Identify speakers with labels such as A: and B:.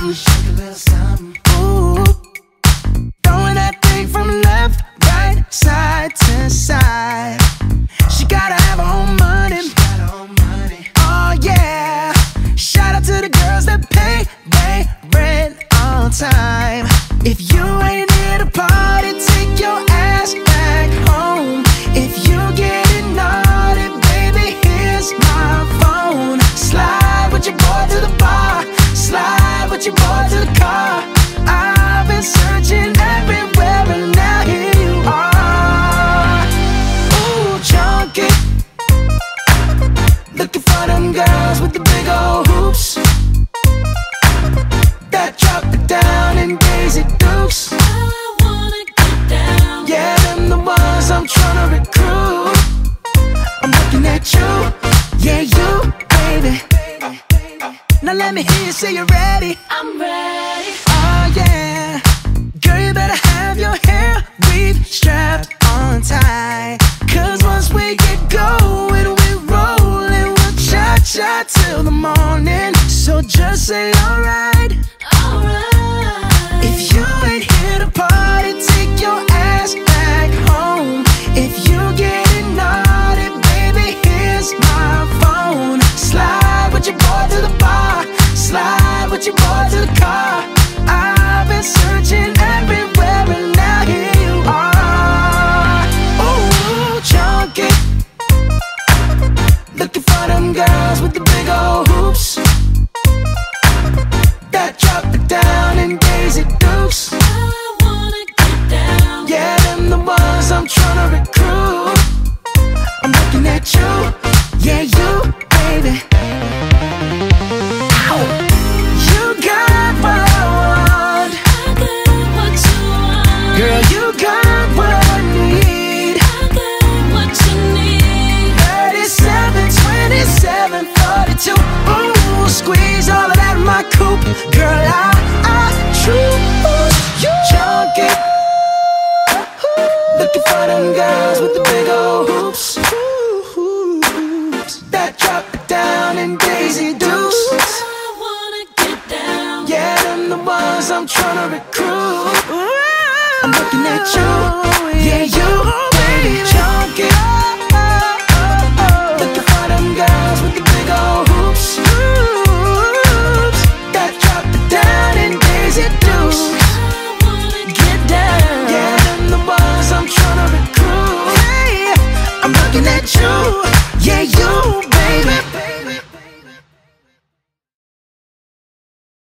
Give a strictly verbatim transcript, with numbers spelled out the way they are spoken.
A: something. Shake a little something. Ooh, throwing that thing from left, right, side to side. She gotta have her own money. She got her own money. Oh yeah. Shout out to the girls that pay they rent on time. If you ain't here to party, take your ass back home. If you getting naughty, baby, here's my phone. Slide with your boy to the bar. Slide with your boy to the car. I've been searching everywhere and now here you are. Ooh, junkie, looking for them girls with the big old hoops that drop it down in Daisy Dukes.
B: I wanna get down.
A: Yeah, them the ones I'm tryna recruit. I'm looking at you, yeah, you, baby. Now let me hear you say you're ready.
B: I'm ready.
A: Oh yeah, girl, you better have your hair weave strapped on tight. Cause once we get going, we rollin', we'll cha-cha till the morning. So just say alright.
B: Alright.
A: If you ain't here to party, take your ass back home. If you getting naughty, baby, here's my phone. Slide with your boy to the bar. Slide with your boy to the car. I've been searching everywhere and now here you are. Ooh, junkie, looking for them girls with the big old hoops that drop it down in Daisy Dukes.
B: I wanna get down.
A: Yeah, them the ones I'm tryna recruit. I'm looking at you, yeah, you, baby. Ow. You got what I want.
B: I got what you want.
A: Girl, you got what I need.
B: I got what you need.
A: thirty-seven, twenty-seven, forty-two. Ooh, squeeze all of that in my coupe. Girl, I, I choose you. Junkie, looking for them girls with the big old hoops that drop it down in Daisy Dukes.
B: I wanna get down.
A: Yeah, them the ones I'm tryna recruit. I'm looking at you, yeah, you, baby, junkie. Looking for them girls with the big old hoops that drop it down in Daisy Dukes.
B: I wanna
A: Get down, yeah, them the ones I'm tryna recruit. Hey, I'm looking at you, yeah, you.